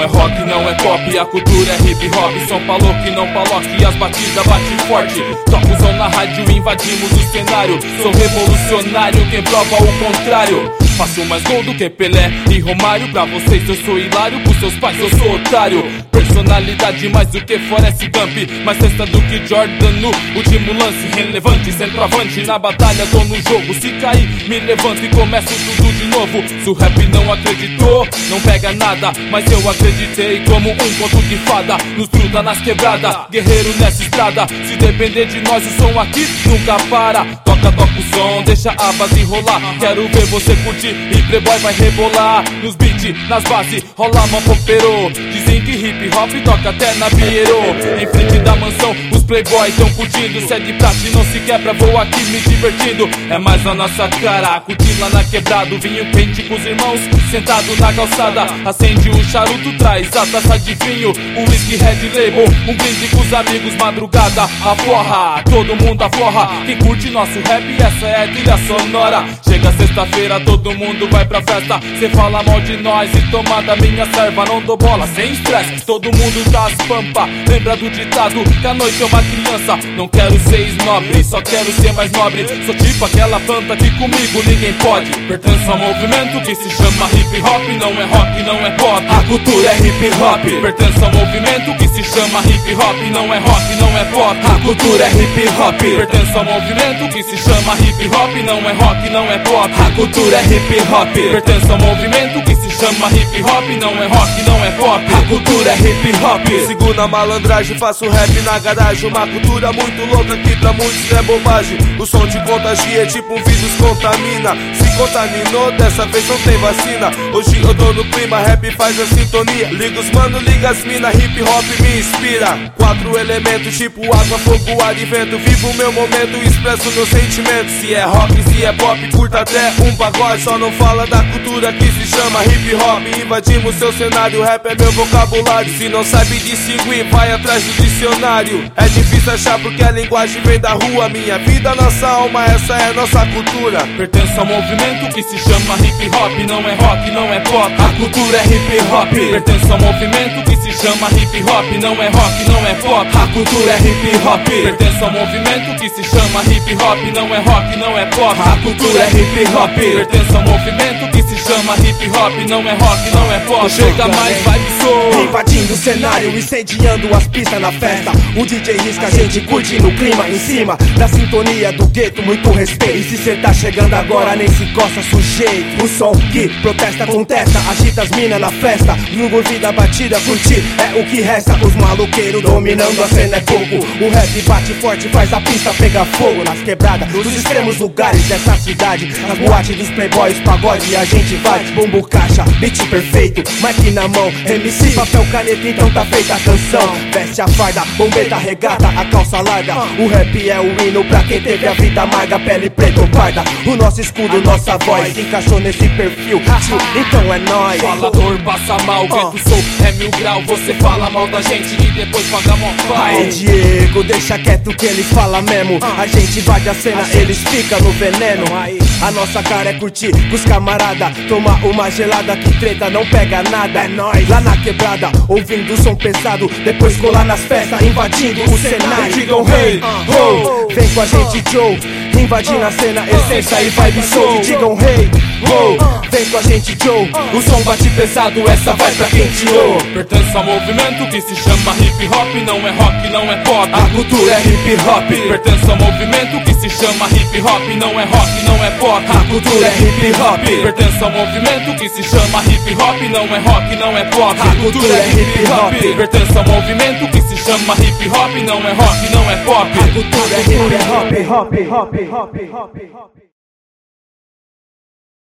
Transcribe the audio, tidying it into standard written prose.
rock, não é pop. A cultura é hip hop, São Paulo que não paloque. As batidas batem forte, tocozão na rádio, invadimos o cenário. Sou revolucionário, quem prova o contrário. Faço mais gol do que Pelé e Romário. Pra vocês eu sou hilário, pros seus pais eu sou otário. Personalidade mais do que Forrest Gump, mais testa do que Jordan no último lance. Relevante, centroavante, na batalha tô no jogo. Se cair, me levanto e começo tudo de novo. Se o rap não acreditou, não pega nada, mas eu acreditei como um conto de fada. Nos gruda nas quebradas, guerreiro nessa estrada. Se depender de nós, o som aqui nunca para. Toca o som, deixa a base rolar. Quero ver você curtir e Playboy vai rebolar. Nos beats, nas bases, rola uma popero. Dizem que hip hop toca até na Piero. Em frente da mansão, os Playboys tão curtindo. Se é de praxe não se quebra, vou aqui me divertindo. É mais a nossa cara, curtir lá na quebrada. Vinho quente com os irmãos, sentado na calçada. Acende um charuto, traz a taça de vinho, um whisky Red Label, um brinde com os amigos, madrugada aforra, todo mundo aforra. Quem curte nosso rap, essa é a trilha sonora. Chega sexta-feira, todo mundo vai pra festa. Cê fala mal de nós e toma da minha serva. Não dou bola, sem estresse, todo mundo das pampa. Lembra do ditado, que a noite é uma criança. Não quero ser snob, só quero ser mais nobre. Sou tipo aquela planta que comigo ninguém pode. Pertenço ao movimento que se chama hip hop. Não é rock, não é pop, a cultura é hip hop. Pertenço ao movimento que se chama hip hop. Não é rock, não é pop, a cultura é hip hop. Pertenço ao movimento que se chama hip hop. Não é rock, não é pop, a cultura é hip hop. Pertenço ao movimento que se chama hip hop. Não é rock, não é pop, a cultura é hip hop. Sigo na malandragem, faço rap na garagem. Uma cultura muito louca que pra muitos não é bobagem. O som te contagia, tipo um vírus contamina. Se contaminou, dessa vez não tem vacina. Hoje eu tô no clima, rap faz a sintonia. Liga os mano, liga as mina, hip hop me inspira. 4 elementos tipo água, fogo, ar e vento. Vivo o meu momento, expresso meus sentimentos. Se é rock, se é pop, curta até um pagode. Só não fala da cultura que se chama hip hop. Invadimos seu cenário, rap é meu vocabulário. Se não sabe distinguir, vai atrás do dicionário. É difícil achar porque a linguagem vem da rua. Minha vida, nossa alma, essa é nossa cultura. Pertenço ao movimento que se chama hip hop. Não é rock, não é pop, a cultura é hip hop. Pertenço ao movimento que se chama hip hop. Não é rock, não é pop, a cultura é hip hop. Pertenço ao movimento que se chama hip hop. Não é rock, não é pop, a cultura é hip hop. Pertenço ao movimento que se chama hip hop. Não é rock, não é pop, chega mais vibe soul. Invadindo o cenário, incendiando as pistas na festa. O DJ risca, a gente curte no clima em cima da sintonia do gueto, muito respeito. E se cê tá chegando agora, nem se encosta, sujeito. O som que protesta, contesta, agita as mina na festa. No vida batida, curtir é o que resta. Os maloqueiros dominando a cena é pouco. O rap bate forte, faz a pista pegar fogo. Nas quebradas, dos extremos lugares dessa cidade. Nas boates dos playboys, pagode, a gente vai. Bombo, caixa, beat perfeito, mic na mão, MC, papel, caneta, então tá feita a canção. Veste a farda, bombeta, regata, a calça larga. O rap é o hino pra quem teve a vida amarga. Pele preta ou parda, o nosso escudo, nossa voz se encaixou nesse perfil, então é nóis. Falador passa mal, gueto sou, é 1000 grau. Você fala mal da gente e depois paga mó pau. Aí Diego, deixa quieto que eles falam mesmo. A gente invade a cena, eles ficam no veneno. A nossa cara é curtir com os camarada, tomar uma gelada que treta não pega nada. É nóis, lá na quebrada, ouvindo o som pesado. Depois colar nas festas, invadindo o cenário. Digam hey, ho, vem com a gente Joe, invadindo a cena, essência e vibe soul. Digam hey, ho, vem com a gente Joe. O som bate pesado, essa vai pra quem te ouve. Pertenço ao movimento que se chama hip hop. Não é rock, não é pop, a cultura é hip hop. Pertenço ao movimento que se chama hip hop. Não é rock, não é pop, a cultura é hip hop. Pertenço ao movimento que se chama hip hop. Não é rock, não é pop, a cultura é hip hop. Pertenço ao movimento que se chama hip hop. Não é rock, não é pop, a cultura é hip hop.